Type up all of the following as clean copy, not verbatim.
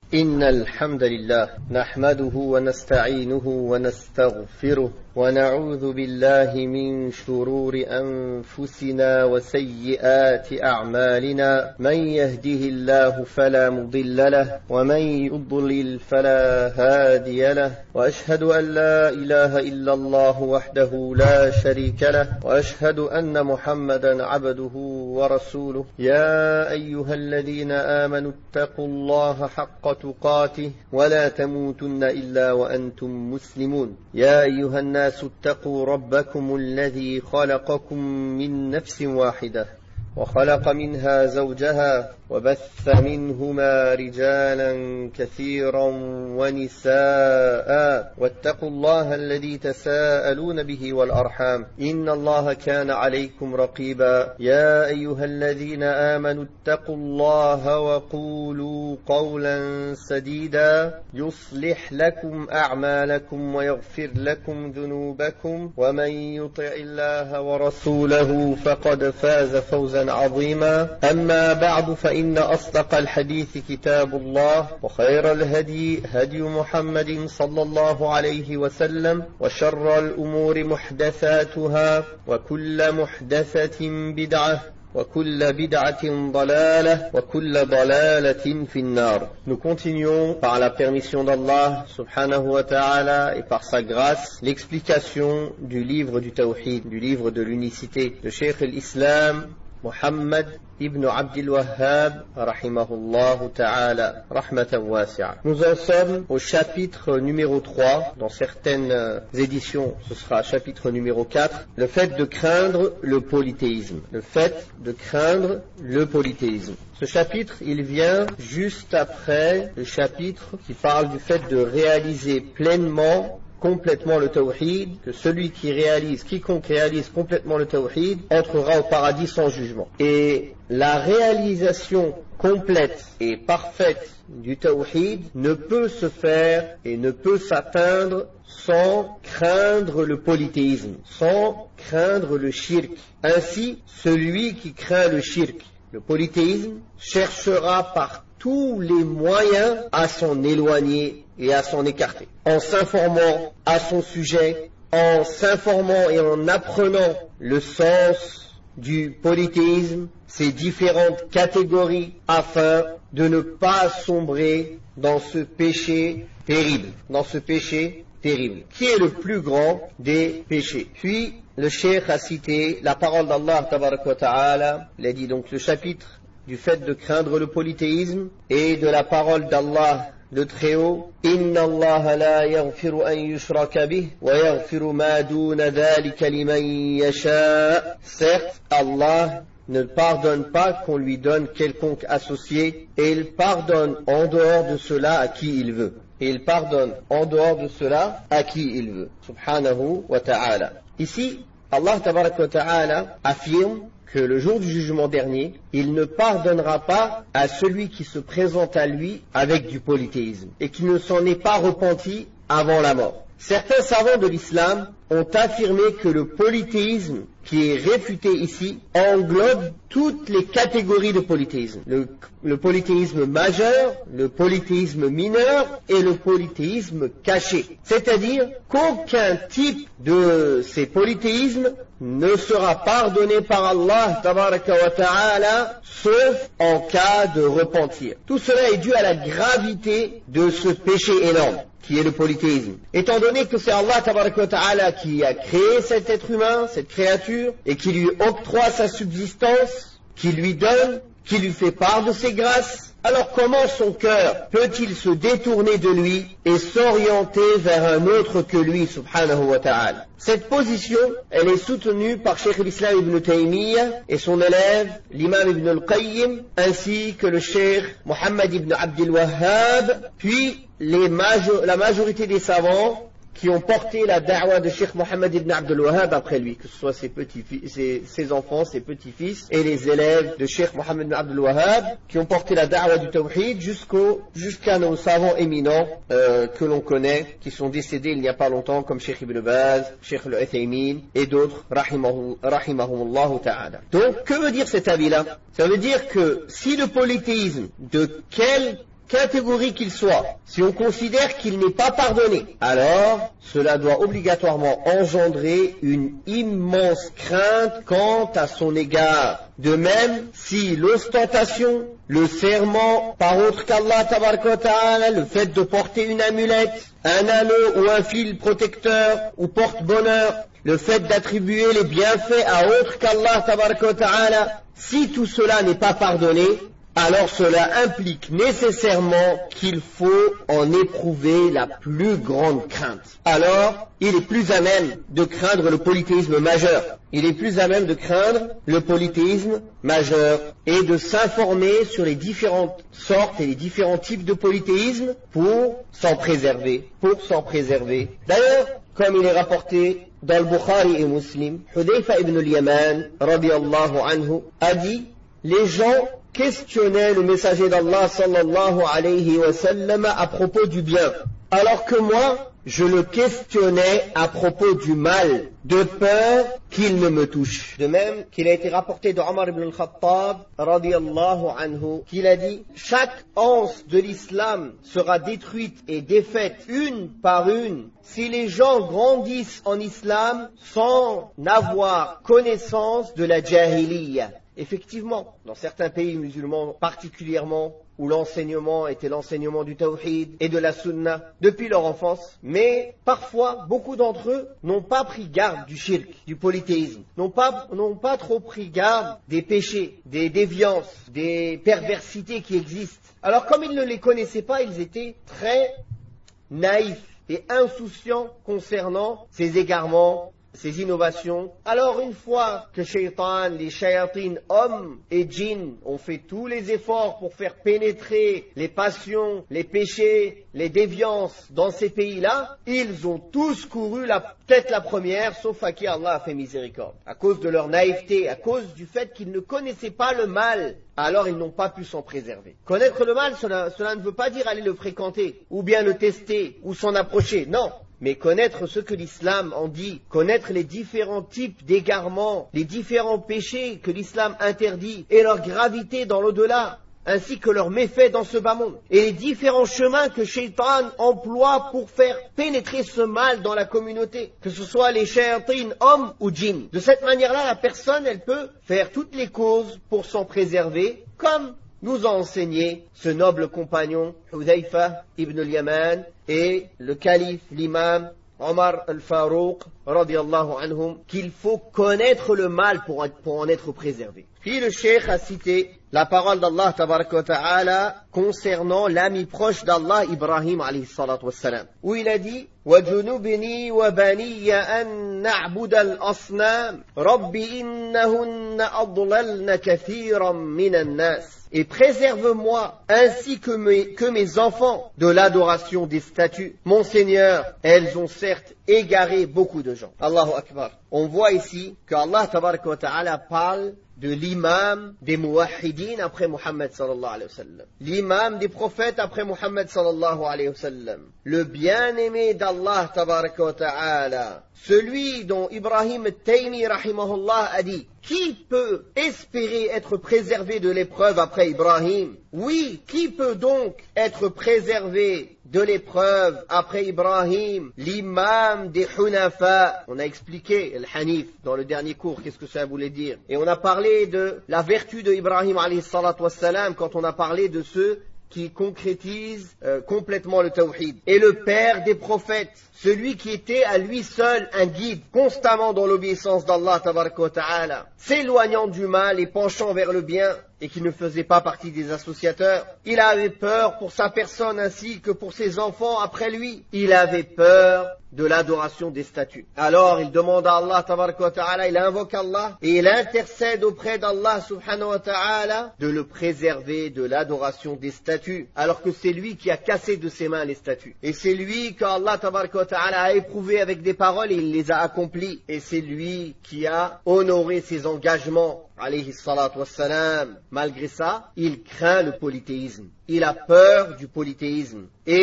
إن الحمد لله نحمده ونستعينه ونستغفره ونعوذ بالله من شرور أنفسنا وسيئات أعمالنا من يهده الله فلا مضل له ومن يضلل فلا هادي له وأشهد أن لا إله إلا الله وحده لا شريك له وأشهد أن محمدا عبده ورسوله يا أيها الذين آمنوا اتقوا الله حق تقاته ولا تموتن إلا وأنتم مسلمون يا أيها الناس اتقوا ربكم الذي خلقكم من نفس واحدة وخلق منها زوجها وبث منهما رجالا كثيرا ونساء واتقوا الله الذي تساءلون به والأرحام إن الله كان عليكم رقيبا يا أيها الذين آمنوا اتقوا الله وقولوا قولا سديدا يصلح لكم أعمالكم ويغفر لكم ذنوبكم ومن يطع الله ورسوله فقد فاز فوزا عظيما أما بعد فإن أصدق الحديث كتاب الله وخير الهدي هدي محمد صلى الله عليه وسلم وشر الأمور محدثاتها وكل محدثة بدعة وكل بدعة ضلالة وكل ضلالة في النار. Nous continuons par la permission d'Allah subhanahu wa ta'ala et par sa grâce l'explication du livre du Tawhid, du livre de l'unicité de Cheikh al-Islam Muhammad ibn Abdul Wahhab rahimahullah ta'ala rahmatan wasi'a. Nous en sommes au chapitre numéro 3. Dans certaines éditions, ce sera chapitre numéro 4. Le fait de craindre le polythéisme. Le fait de craindre le polythéisme. Ce chapitre, il vient juste après le chapitre qui parle du fait de réaliser pleinement complètement le tawhid, que celui quiconque réalise complètement le tawhid entrera au paradis sans jugement. Et la réalisation complète et parfaite du tawhid ne peut se faire et ne peut s'atteindre sans craindre le polythéisme, sans craindre le shirk. Ainsi, celui qui craint le shirk, le polythéisme, cherchera par tous les moyens à s'en éloigner et à s'en écarter. En s'informant à son sujet, en s'informant et en apprenant le sens du polythéisme, ses différentes catégories, afin de ne pas sombrer dans ce péché terrible, qui est le plus grand des péchés. Puis, le cheikh a cité la parole d'Allah, tabarak wa ta'ala, il a dit donc le chapitre du fait de craindre le polythéisme et de la parole d'Allah le Très-Haut, Inna Allah la yaghfiru an yushraka bih wa yaghfiru ma duna dhalika liman yasha. Certes, Allah ne pardonne pas qu'on lui donne quelconque associé et il pardonne en dehors de cela à qui il veut. Subhanahu wa ta'ala. Ici, Allah tabarak wa ta'ala affirme que le jour du jugement dernier, il ne pardonnera pas à celui qui se présente à lui avec du polythéisme et qui ne s'en est pas repenti avant la mort. Certains savants de l'islam ont affirmé que le polythéisme qui est réfuté ici englobe toutes les catégories de polythéisme. Le polythéisme majeur, le polythéisme mineur et le polythéisme caché. C'est-à-dire qu'aucun type de ces polythéismes ne sera pardonné par Allah tabaraka wa ta'ala sauf en cas de repentir. Tout cela est dû à la gravité de ce péché énorme qui est le polythéisme. Étant donné que c'est Allah tabaraka wa ta'ala qui a créé cet être humain, cette créature, et qui lui octroie sa subsistance, qui lui donne, qui lui fait part de ses grâces, alors comment son cœur peut-il se détourner de lui et s'orienter vers un autre que lui, subhanahu wa ta'ala? Cette position, elle est soutenue par Cheikh al-Islam ibn Taymiyyah et son élève, l'imam ibn al-Qayyim, ainsi que le Cheikh Muhammad ibn Abdul Wahhab, puis la majorité des savants qui ont porté la da'wa de Cheikh Mohammed ibn Abdul Wahhab après lui, que ce soit ses enfants, ses petits-fils et les élèves de Cheikh Mohammed ibn Abdul Wahhab qui ont porté la da'wa du tawhid jusqu'à nos savants éminents que l'on connaît, qui sont décédés il n'y a pas longtemps, comme Cheikh Ibn Baz, Cheikh Al-Uthaymin et d'autres, rahimahumullah ta'ala. Donc, que veut dire cet avis-là? Ça veut dire que si le polythéisme, de quelle catégorie qu'il soit, si on considère qu'il n'est pas pardonné, alors cela doit obligatoirement engendrer une immense crainte quant à son égard. De même, si l'ostentation, le serment par autre qu'Allah tabaraka wa ta'ala, le fait de porter une amulette, un anneau ou un fil protecteur ou porte-bonheur, le fait d'attribuer les bienfaits à autre qu'Allah tabaraka wa ta'ala, si tout cela n'est pas pardonné, alors cela implique nécessairement qu'il faut en éprouver la plus grande crainte. Alors, il est plus à même de craindre le polythéisme majeur. Il est plus à même de craindre le polythéisme majeur et de s'informer sur les différentes sortes et les différents types de polythéisme pour s'en préserver. D'ailleurs, comme il est rapporté dans le Bukhari et Muslim, Hudayfa ibn al-Yaman, radiyallahu anhu, a dit, les gens questionnaient le messager d'Allah sallallahu alayhi wa sallam à propos du bien, alors que moi, je le questionnais à propos du mal, de peur qu'il ne me touche. De même qu'il a été rapporté de Omar ibn al-Khattab, radiyallahu anhu, qu'il a dit, chaque anse de l'islam sera détruite et défaite une par une si les gens grandissent en islam sans avoir connaissance de la jahiliya. Effectivement, dans certains pays musulmans particulièrement, où l'enseignement était l'enseignement du tawhid et de la sunna depuis leur enfance, mais parfois, beaucoup d'entre eux n'ont pas pris garde du shirk, du polythéisme, n'ont pas trop pris garde des péchés, des déviances, des perversités qui existent. Alors comme ils ne les connaissaient pas, ils étaient très naïfs et insouciants concernant ces égarements, ces innovations. Alors une fois que Shaitan, les shayatines, hommes et djinns, ont fait tous les efforts pour faire pénétrer les passions, les péchés, les déviances dans ces pays-là, ils ont tous couru la tête la première, sauf à qui Allah a fait miséricorde. À cause de leur naïveté, à cause du fait qu'ils ne connaissaient pas le mal, alors ils n'ont pas pu s'en préserver. Connaître le mal, cela ne veut pas dire aller le fréquenter, ou bien le tester, ou s'en approcher, non. Mais connaître ce que l'islam en dit, connaître les différents types d'égarements, les différents péchés que l'islam interdit et leur gravité dans l'au-delà, ainsi que leurs méfaits dans ce bas monde, et les différents chemins que Shaitan emploie pour faire pénétrer ce mal dans la communauté, que ce soit les shayatines, hommes ou djinns. De cette manière-là, la personne, elle peut faire toutes les causes pour s'en préserver, comme nous a enseigné ce noble compagnon Hudayfa ibn al-Yaman et le calife, l'imam Omar al-Farouq radiyallahu anhum, qu'il faut connaître le mal pour en être préservé. Puis le cheikh a cité la parole d'Allah tabaraka wa ta'ala concernant l'ami proche d'Allah Ibrahim alayhi salatu wassalam, où il a dit وَجُنُبْنِي وَبَنِيَّ أَن نَعْبُدَ الْأَصْنَامِ رَبِّ إِنَّهُنَّ أَضْلَلْنَ كَثِيرًا مِنَ النَّاسِ. Et préserve-moi ainsi que mes enfants de l'adoration des statues. Mon Seigneur, elles ont certes égaré beaucoup de gens. Allahu Akbar. On voit ici que Allah tabaraka wa ta'ala parle de l'imam des muwahhidin après Muhammad sallallahu alayhi wa sallam, l'imam des prophètes après Muhammad sallallahu alayhi wa sallam, le bien-aimé d'Allah tabaraka wa ta'ala, celui dont Ibrahim al-Taymi rahimahullah a dit: qui peut espérer être préservé de l'épreuve après Ibrahim? Oui, qui peut donc être préservé de l'épreuve après Ibrahim? L'imam des Hunafa. On a expliqué le Hanif dans le dernier cours, qu'est-ce que ça voulait dire. Et on a parlé de la vertu de Ibrahim alayhi salatu wassalam quand on a parlé de ceux qui concrétisent complètement le tawhid. Et le père des prophètes, celui qui était à lui seul un guide, constamment dans l'obéissance d'Allah tabaraka wa ta'ala, s'éloignant du mal et penchant vers le bien, et qui ne faisait pas partie des associateurs. Il avait peur pour sa personne ainsi que pour ses enfants après lui. Il avait peur de l'adoration des statues. Alors il demande à Allah tabaraka wa ta'ala, il invoque Allah et il intercède auprès d'Allah subhanahu wa ta'ala de le préserver de l'adoration des statues, alors que c'est lui qui a cassé de ses mains les statues. Et c'est lui qu'Allah tabaraka wa ta'ala a éprouvé avec des paroles et il les a accomplies. Et c'est lui qui a honoré ses engagements alayhi salatu wassalam. Malgré ça, il craint le polythéisme. Il a peur du polythéisme. Et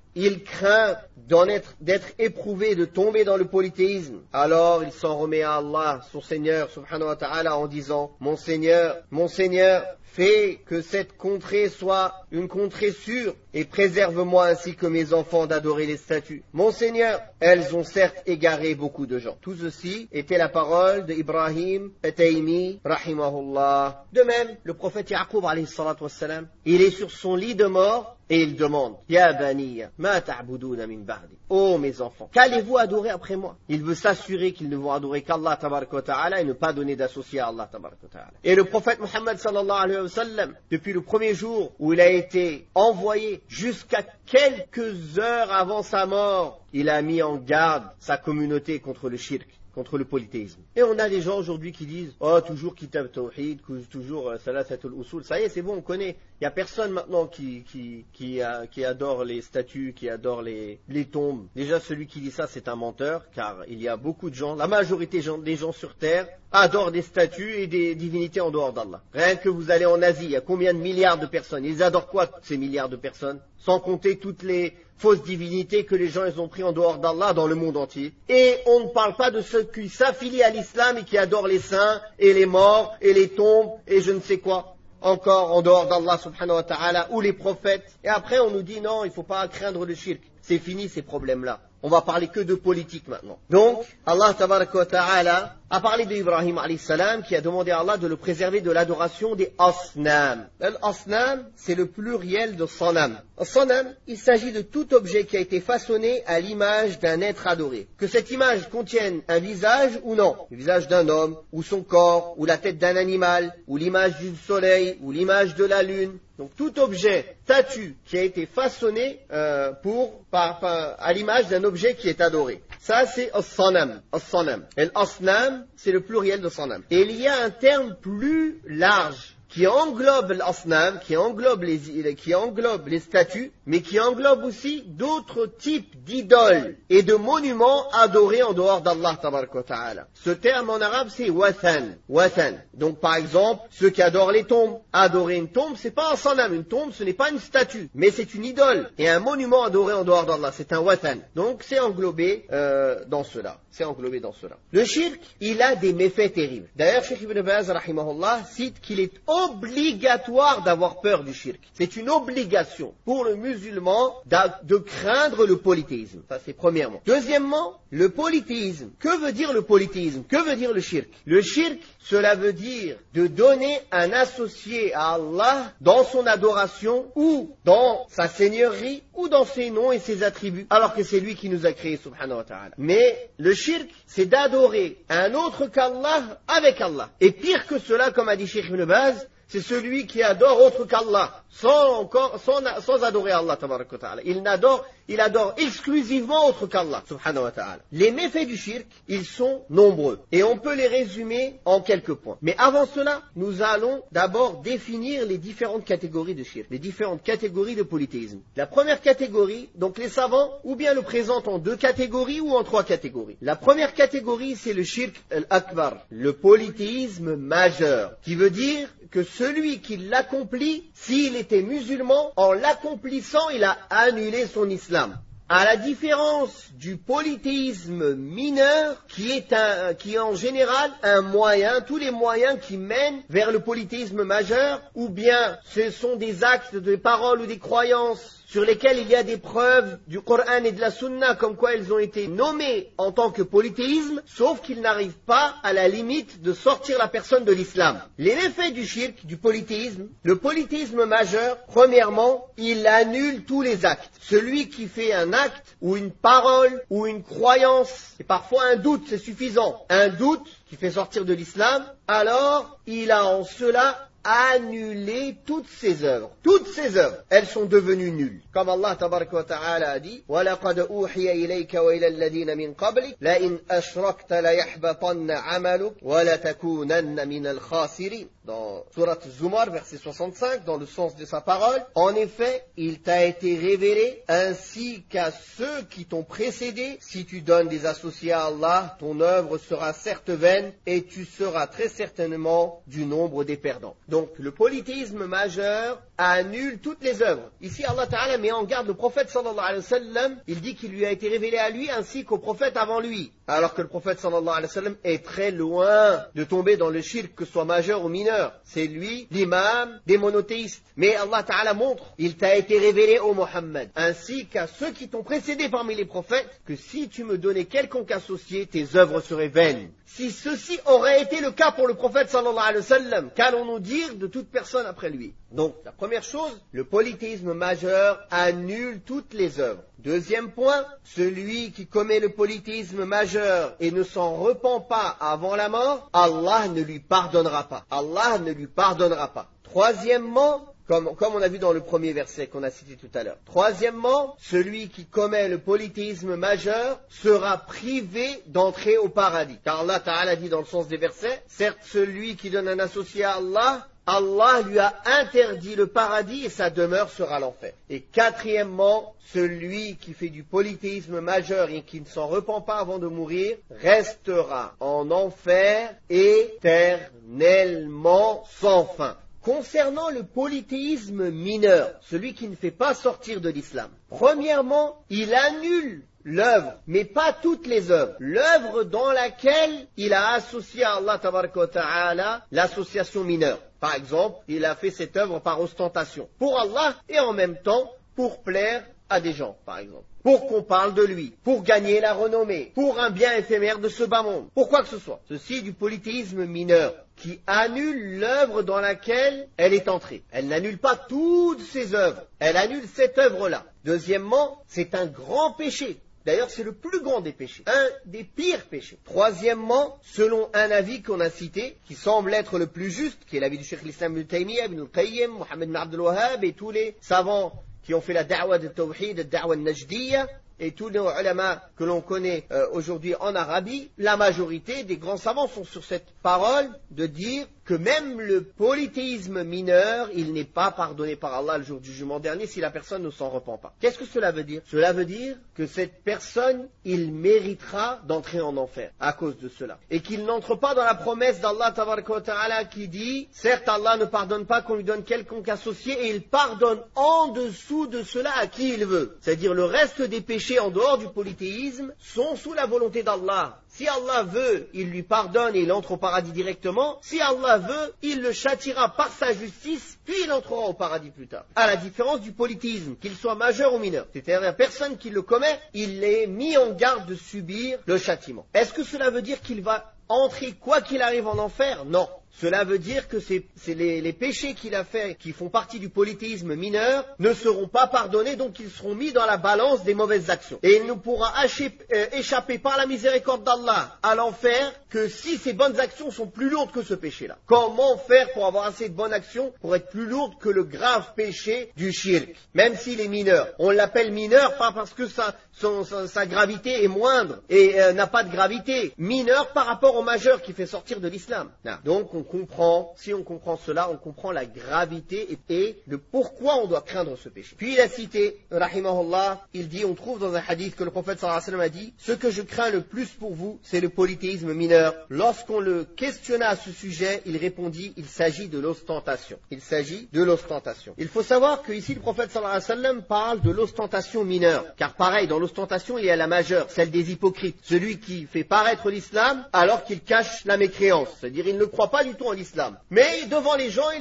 il craint d'être éprouvé, de tomber dans le polythéisme, alors il s'en remet à Allah, son Seigneur, subhanahu wa ta'ala, en disant, mon Seigneur, fais que cette contrée soit une contrée sûre et préserve-moi ainsi que mes enfants d'adorer les statues. Mon Seigneur, elles ont certes égaré beaucoup de gens. Tout ceci était la parole d'Ibrahim At-Taymi, rahimahullah. De même, le prophète Yaqub, alayhi salatu wassalam, il est sur son lit de mort et il demande, Ya baniya, ma ta'buduna min ba'di. Oh mes enfants, qu'allez-vous adorer après moi? Il veut s'assurer qu'ils ne vont adorer qu'Allah tabaraka wa ta'ala et ne pas donner d'associé à Allah tabaraka wa ta'ala. Et le prophète Muhammad sallallahu alayhi wa sallam, depuis le premier jour où il a été envoyé jusqu'à quelques heures avant sa mort, il a mis en garde sa communauté contre le shirk, contre le polythéisme. Et on a des gens aujourd'hui qui disent, oh, toujours Kitab Tawhid, toujours Thalathatul Usul, ça y est, c'est bon, on connaît. Il n'y a personne maintenant qui adore les statues, qui adore les tombes. Déjà, celui qui dit ça, c'est un menteur, car il y a beaucoup de gens, la majorité des gens sur Terre, adorent des statues et des divinités en dehors d'Allah. Rien que vous allez en Asie, il y a combien de milliards de personnes? Ils adorent quoi, ces milliards de personnes? Sans compter toutes les fausses divinités que les gens ils ont pris en dehors d'Allah dans le monde entier. Et on ne parle pas de ceux qui s'affilient à l'islam et qui adorent les saints et les morts et les tombes et je ne sais quoi. Encore en dehors d'Allah subhanahu wa ta'ala ou les prophètes. Et après on nous dit non, il ne faut pas craindre le shirk. C'est fini ces problèmes-là. On va parler que de politique maintenant. Donc, Allah tabaraka wa ta'ala a parlé d'Ibrahim alayhi salam qui a demandé à Allah de le préserver de l'adoration des asnam. L'asnam, c'est le pluriel de sanam. Sanam, il s'agit de tout objet qui a été façonné à l'image d'un être adoré. Que cette image contienne un visage ou non. Le visage d'un homme, ou son corps, ou la tête d'un animal, ou l'image du soleil, ou l'image de la lune. Donc tout objet, statue, qui a été façonné à l'image d'un objet qui est adoré. Ça, c'est as-sanam. As-sanam. Et l'asnam, c'est le pluriel de sanam. Et il y a un terme plus large qui englobe l'asnam, qui englobe les statues, mais qui englobe aussi d'autres types d'idoles et de monuments adorés en dehors d'Allah tabaraka wa ta'ala. Ce terme en arabe, c'est wathan. Wathan. Donc, par exemple, ceux qui adorent les tombes. Adorer une tombe, c'est pas un sanam. Une tombe, ce n'est pas une statue, mais c'est une idole et un monument adoré en dehors d'Allah. C'est un wathan. Donc, c'est englobé dans cela. C'est englobé dans cela. Le shirk, il a des méfaits terribles. D'ailleurs, Cheikh Ibn Baz, rahimahullah, cite qu'il est obligatoire d'avoir peur du shirk. C'est une obligation pour le musulman de craindre le polythéisme. Ça, c'est premièrement. Deuxièmement, le polythéisme. Que veut dire le polythéisme? Que veut dire le shirk? Le shirk, cela veut dire de donner un associé à Allah dans son adoration ou dans sa seigneurie ou dans ses noms et ses attributs, alors que c'est lui qui nous a créés, subhanahu wa ta'ala. Mais le shirk, c'est d'adorer un autre qu'Allah avec Allah. Et pire que cela, comme a dit Cheikh Ibn Baz, c'est celui qui adore autre qu'Allah, sans adorer Allah, tabaraka wa ta'ala. Il adore exclusivement autre qu'Allah, subhanahu wa ta'ala. Les méfaits du shirk, ils sont nombreux. Et on peut les résumer en quelques points. Mais avant cela, nous allons d'abord définir les différentes catégories de shirk, les différentes catégories de polythéisme. La première catégorie, donc les savants, ou bien le présentent en 2 catégories ou en 3 catégories. La première catégorie, c'est le shirk al-akbar, le polythéisme majeur, qui veut dire que celui qui l'accomplit, s'il était musulman, en l'accomplissant, il a annulé son islam. À la différence du polythéisme mineur, qui est en général un moyen, tous les moyens qui mènent vers le polythéisme majeur, ou bien ce sont des actes, des paroles ou des croyances sur lesquels il y a des preuves du Coran et de la Sunna, comme quoi ils ont été nommés en tant que polythéisme, sauf qu'ils n'arrivent pas à la limite de sortir la personne de l'islam. Les méfaits du shirk, du polythéisme, le polythéisme majeur, premièrement, il annule tous les actes. Celui qui fait un acte, ou une parole, ou une croyance, et parfois un doute, c'est suffisant, un doute qui fait sortir de l'islam, alors il a en cela annuler toutes ses œuvres. Toutes ses œuvres, elles sont devenues nulles. Comme Allah tabaraka wa ta'ala a dit, وَلَقَدْ أُوحِيَ إِلَيْكَ وَإِلَى الَّذِينَ مِنْ قَبْلِكَ لَئِنْ أَشْرَكْتَ لَيَحْبَطَنَّ عَمَلُكَ وَلَتَكُونَنَّ مِنَ الْخَاسِرِينَ. Dans Surat Zumar, verset 65, dans le sens de sa parole, en effet, il t'a été révélé, ainsi qu'à ceux qui t'ont précédé, si tu donnes des associés à Allah, ton œuvre sera certes vaine, et tu seras très certainement du nombre des perdants. Donc le polythéisme majeur annule toutes les œuvres. Ici Allah Ta'ala met en garde le prophète sallallahu alayhi wa sallam, il dit qu'il lui a été révélé à lui ainsi qu'au prophète avant lui. Alors que le prophète sallallahu alayhi wa sallam est très loin de tomber dans le shirk, que ce soit majeur ou mineur. C'est lui l'imam des monothéistes. Mais Allah Ta'ala montre, il t'a été révélé ô Mohammed, ainsi qu'à ceux qui t'ont précédé parmi les prophètes, que si tu me donnais quelconque associé, tes œuvres seraient vaines. Si ceci aurait été le cas pour le prophète sallallahu alayhi wa sallam, qu'allons-nous dire de toute personne après lui? Donc, la première chose, le polythéisme majeur annule toutes les œuvres. Deuxième point, celui qui commet le polythéisme majeur et ne s'en repent pas avant la mort, Allah ne lui pardonnera pas. Allah ne lui pardonnera pas. Troisièmement, comme on a vu dans le premier verset qu'on a cité tout à l'heure. Troisièmement, celui qui commet le polythéisme majeur sera privé d'entrer au paradis. Car Allah Ta'ala dit dans le sens des versets, certes celui qui donne un associé à Allah, Allah lui a interdit le paradis et sa demeure sera l'enfer. Et quatrièmement, celui qui fait du polythéisme majeur et qui ne s'en repent pas avant de mourir, restera en enfer éternellement sans fin. Concernant le polythéisme mineur, celui qui ne fait pas sortir de l'islam, premièrement, il annule l'œuvre, mais pas toutes les œuvres. L'œuvre dans laquelle il a associé à Allah Tabaraka wa Ta'ala l'association mineure. Par exemple, il a fait cette œuvre par ostentation, pour Allah et en même temps pour plaire à des gens, par exemple. Pour qu'on parle de lui, pour gagner la renommée, pour un bien éphémère de ce bas monde, pour quoi que ce soit. Ceci est du polythéisme mineur, qui annule l'œuvre dans laquelle elle est entrée. Elle n'annule pas toutes ses œuvres, elle annule cette œuvre-là. Deuxièmement, c'est un grand péché. D'ailleurs, c'est le plus grand des péchés, un des pires péchés. Troisièmement, selon un avis qu'on a cité, qui semble être le plus juste, qui est l'avis du Cheikh l'Islam Ibn Taymiyyah, Ibn al-Qayyim, Mohammed ibn Abdul Wahhab et tous les savants qui ont fait la da'wa de Tawhid, la da'wa najdiyya, et tous les ulama que l'on connaît aujourd'hui en Arabie, la majorité des grands savants sont sur cette parole de dire que même le polythéisme mineur, il n'est pas pardonné par Allah le jour du jugement dernier si la personne ne s'en repent pas. Qu'est-ce que cela veut dire? Cela veut dire que cette personne, il méritera d'entrer en enfer à cause de cela. Et qu'il n'entre pas dans la promesse d'Allah Tabaraka wa Ta'ala qui dit, certes Allah ne pardonne pas qu'on lui donne quelconque associé et il pardonne en dessous de cela à qui il veut. C'est-à-dire le reste des péchés en dehors du polythéisme sont sous la volonté d'Allah. Si Allah veut, il lui pardonne et il entre au paradis directement. Si Allah veut, il le châtiera par sa justice, puis il entrera au paradis plus tard. À la différence du polythéisme, qu'il soit majeur ou mineur. C'est-à-dire la personne qui le commet, il est mis en garde de subir le châtiment. Est-ce que cela veut dire qu'il va entrer quoi qu'il arrive en enfer? Non. Cela veut dire que c'est les péchés qu'il a fait, qui font partie du polythéisme mineur, ne seront pas pardonnés, donc ils seront mis dans la balance des mauvaises actions. Et il ne pourra échapper par la miséricorde d'Allah à l'enfer que si ses bonnes actions sont plus lourdes que ce péché-là. Comment faire pour avoir assez de bonnes actions pour être plus lourde que le grave péché du shirk, même s'il est mineur? On l'appelle mineur pas parce que sa gravité est moindre et n'a pas de gravité. Mineur par rapport au majeur qui fait sortir de l'islam. Donc si on comprend cela, on comprend la gravité et le pourquoi on doit craindre ce péché. Puis il a cité, rahimahullah, il dit, on trouve dans un hadith que le prophète sallallahu alayhi wa sallam a dit, ce que je crains le plus pour vous, c'est le polythéisme mineur. Lorsqu'on le questionna à ce sujet, il répondit, il s'agit de l'ostentation. Il s'agit de l'ostentation. Il faut savoir que ici le prophète sallallahu alayhi wa sallam parle de l'ostentation mineure. Car pareil, dans l'ostentation, il y a la majeure, celle des hypocrites. Celui qui fait paraître l'islam alors qu'il cache la mécréance. C'est-à-dire, il ne croit pas du tout en l'islam. Mais devant les gens,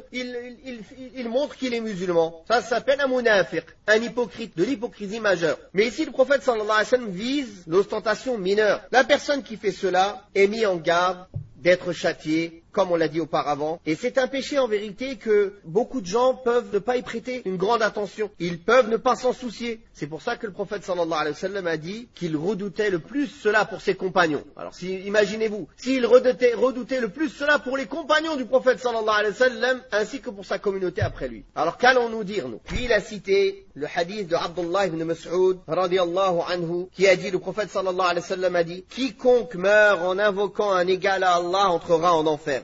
il montre qu'il est musulman. Ça s'appelle un munafiq, un hypocrite, de l'hypocrisie majeure. Mais ici, le prophète sallallahu alayhi wa sallam vise l'ostentation mineure. La personne qui fait cela est mise en garde d'être châtiée, comme on l'a dit auparavant. Et c'est un péché en vérité que beaucoup de gens peuvent ne pas y prêter une grande attention. Ils peuvent ne pas s'en soucier. C'est pour ça que le prophète sallallahu alayhi wa sallam a dit qu'il redoutait le plus cela pour ses compagnons. Alors imaginez-vous, s'il redoutait le plus cela pour les compagnons du prophète sallallahu alayhi wa sallam, ainsi que pour sa communauté après lui. Alors qu'allons-nous dire nous? Puis il a cité le hadith de Abdullah ibn Mas'ud radiyallahu anhu, qui a dit, le prophète sallallahu alayhi wa sallam a dit, quiconque meurt en invoquant un égal à Allah entrera en enfer.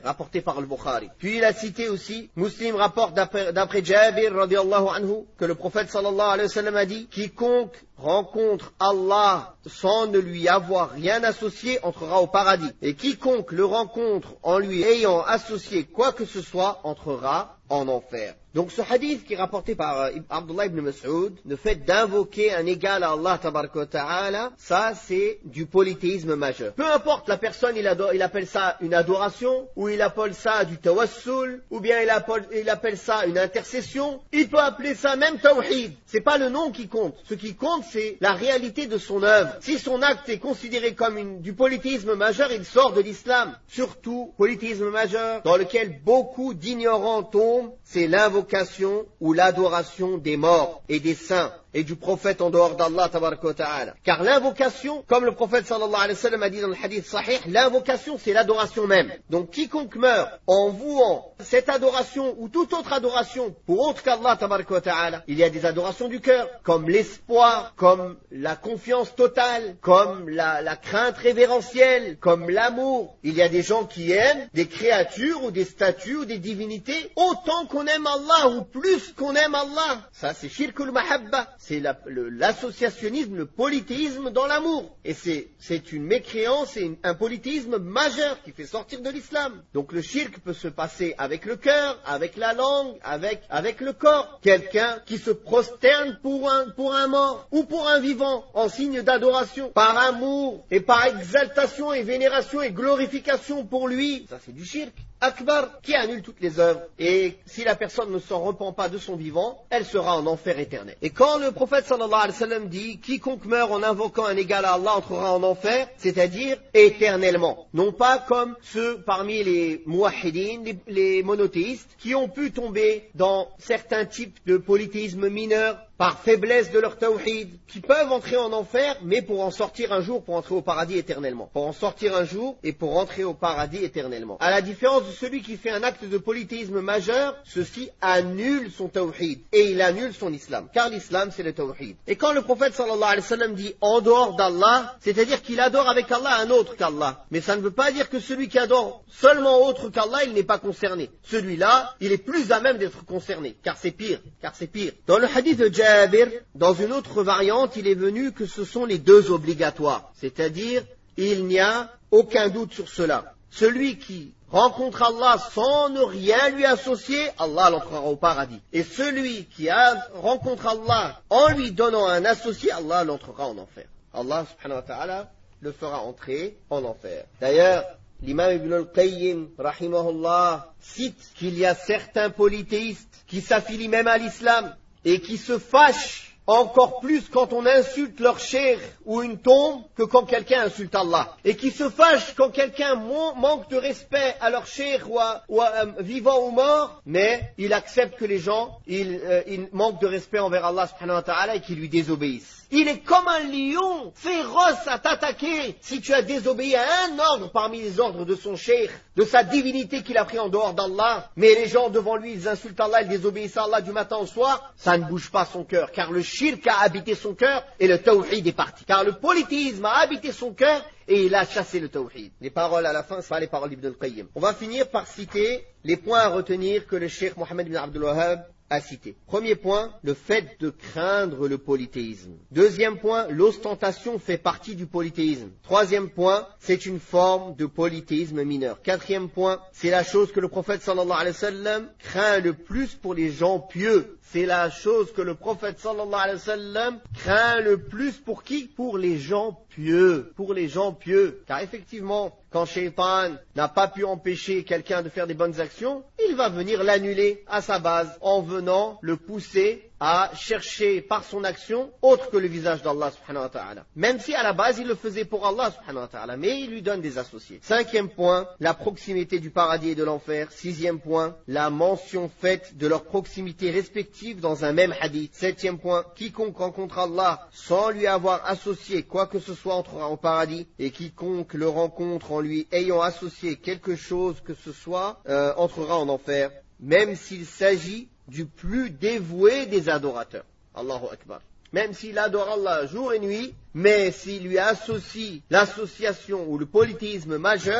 rapporté par le Bukhari. Puis il a cité aussi, Muslim rapporte d'après Jabir radiallahu anhu, que le prophète sallallahu alayhi wa sallam a dit, quiconque rencontre Allah sans ne lui avoir rien associé entrera au paradis. Et quiconque le rencontre en lui ayant associé quoi que ce soit entrera en enfer. Donc ce hadith qui est rapporté par Abdullah ibn Mas'ud, le fait d'invoquer un égal à Allah tabaraka wa ta'ala, ça c'est du polythéisme majeur. Peu importe la personne, il appelle ça une adoration, ou il appelle ça du tawassul, ou bien il appelle ça une intercession, il peut appeler ça même tawhid. C'est pas le nom qui compte. Ce qui compte c'est la réalité de son œuvre. Si son acte est considéré comme du polythéisme majeur, il sort de l'islam. Surtout, polythéisme majeur, dans lequel beaucoup d'ignorants tombent, c'est l'invocation ou l'adoration des morts et des saints et du prophète en dehors d'Allah tabaraka wa ta'ala. Car l'invocation, comme le prophète sallallahu alayhi wa sallam a dit dans le hadith sahih, l'invocation c'est l'adoration même. Donc quiconque meurt en vouant cette adoration ou toute autre adoration pour autre qu'Allah tabaraka wa ta'ala, il y a des adorations du cœur, comme l'espoir, comme la confiance totale, comme la crainte révérentielle, comme l'amour. Il y a des gens qui aiment des créatures ou des statues ou des divinités autant qu'on aime Allah ou plus qu'on aime Allah. Ça c'est shirkul mahabba. C'est l'associationnisme, le polythéisme dans l'amour. Et c'est une mécréance, c'est un polythéisme majeur qui fait sortir de l'islam. Donc le shirk peut se passer avec le cœur, avec la langue, avec le corps. Quelqu'un qui se prosterne pour un mort ou pour un vivant en signe d'adoration, par amour et par exaltation et vénération et glorification pour lui. Ça c'est du shirk akbar qui annule toutes les œuvres. Et si la personne ne s'en repent pas de son vivant, elle sera en enfer éternel. Et quand le prophète sallallahu alayhi wa sallam dit quiconque meurt en invoquant un égal à Allah entrera en enfer, c'est-à-dire éternellement. Non pas comme ceux parmi les muwahhidin, les monothéistes, qui ont pu tomber dans certains types de polythéisme mineur par faiblesse de leur tawhid, qui peuvent entrer en enfer, mais pour en sortir un jour, pour entrer au paradis éternellement. Pour en sortir un jour et pour entrer au paradis éternellement. À la différence de celui qui fait un acte de polythéisme majeur, ceci annule son tawhid et il annule son islam. Car l'islam, c'est le tawhid. Et quand le prophète sallallahu alayhi wa sallam dit en dehors d'Allah, c'est-à-dire qu'il adore avec Allah un autre qu'Allah. Mais ça ne veut pas dire que celui qui adore seulement autre qu'Allah, il n'est pas concerné. Celui-là, il est plus à même d'être concerné. Car c'est pire. Dans le hadith de Jabir, dans une autre variante, il est venu que ce sont les deux obligatoires. C'est-à-dire, il n'y a aucun doute sur cela. Celui qui rencontre Allah sans ne rien lui associer, Allah l'entrera au paradis. Et celui qui rencontre Allah en lui donnant un associé, Allah l'entrera en enfer. Allah subhanahu wa ta'ala le fera entrer en enfer. D'ailleurs, l'imam Ibn al-Qayyim, rahimahullah, cite qu'il y a certains polythéistes qui s'affilient même à l'islam et qui se fâchent encore plus quand on insulte leur cheikh ou une tombe que quand quelqu'un insulte Allah. Et qui se fâchent quand quelqu'un manque de respect à leur cheikh ou à vivant ou mort, mais il accepte que les gens ils manquent de respect envers Allah subhanahu wa ta'ala et qu'ils lui désobéissent. Il est comme un lion féroce à t'attaquer si tu as désobéi à un ordre parmi les ordres de son cheikh, de sa divinité qu'il a pris en dehors d'Allah. Mais les gens devant lui, ils insultent Allah, ils désobéissent à Allah du matin au soir. Ça ne bouge pas son cœur, car le shirk a habité son cœur et le tawhid est parti. Car le polythéisme a habité son cœur et il a chassé le tawhid. Les paroles à la fin, ce sont les paroles d'Ibn al-Qayyim. On va finir par citer les points à retenir que le cheikh Mohammed ibn Abdul Wahhab à citer. Premier point, le fait de craindre le polythéisme. Deuxième point, l'ostentation fait partie du polythéisme. Troisième point, c'est une forme de polythéisme mineur. Quatrième point, c'est la chose que le prophète sallallahu alayhi wa sallam craint le plus pour les gens pieux. C'est la chose que le prophète sallallahu alayhi wa sallam craint le plus pour qui? Pour les gens pieux. Pour les gens pieux. Car effectivement, quand Shaitan n'a pas pu empêcher quelqu'un de faire des bonnes actions, il va venir l'annuler à sa base en venant le pousser à chercher par son action autre que le visage d'Allah subhanahu wa ta'ala. Même si à la base il le faisait pour Allah subhanahu wa ta'ala, mais il lui donne des associés. Cinquième point, la proximité du paradis et de l'enfer. Sixième point, la mention faite de leur proximité respective dans un même hadith. Septième point, quiconque rencontre Allah sans lui avoir associé quoi que ce soit entrera au paradis, et quiconque le rencontre en lui ayant associé quelque chose que ce soit entrera en enfer, même s'il s'agit du plus dévoué des adorateurs. Allahu Akbar. Même s'il adore Allah jour et nuit, mais s'il lui associe l'association ou le polythéisme majeur,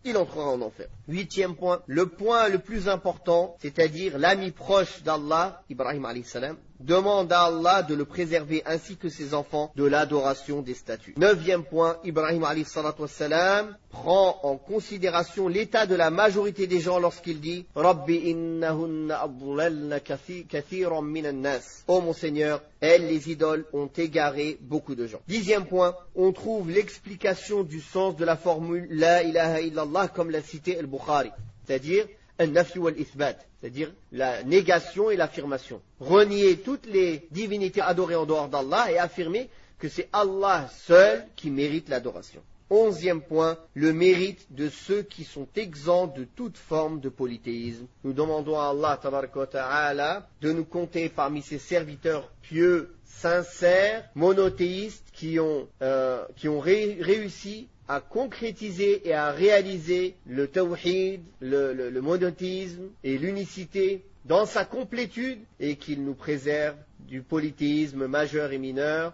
il entrera en enfer. 8e point, le point le plus important, c'est-à-dire l'ami proche d'Allah, Ibrahim alayhi salam, demande à Allah de le préserver ainsi que ses enfants de l'adoration des statues. 9e point, Ibrahim alayhi salatu wassalam prend en considération l'état de la majorité des gens lorsqu'il dit Rabbi innahunna adlalna kathiran minan nas. Oh mon Seigneur, elles, les idoles, ont égaré beaucoup de gens. 10e point, on trouve l'explication du sens de la formule La ilaha illallah comme l'a cité Al-Bukhari, c'est-à-dire al-nafy wal-ithbat, c'est-à-dire la négation et l'affirmation. Renier toutes les divinités adorées en dehors d'Allah et affirmer que c'est Allah seul qui mérite l'adoration. 11e point, le mérite de ceux qui sont exempts de toute forme de polythéisme. Nous demandons à Allah tabaraka wa ta'ala de nous compter parmi ses serviteurs pieux, sincères, monothéistes qui ont réussi à concrétiser et à réaliser le tawhid, le monothéisme et l'unicité dans sa complétude et qu'il nous préserve du polythéisme majeur et mineur.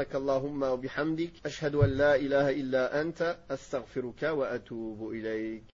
Subhanakallahumma wa bihamdik. Ashhadu an la ilaha illa anta. Astaghfiruka wa atubu ilayk.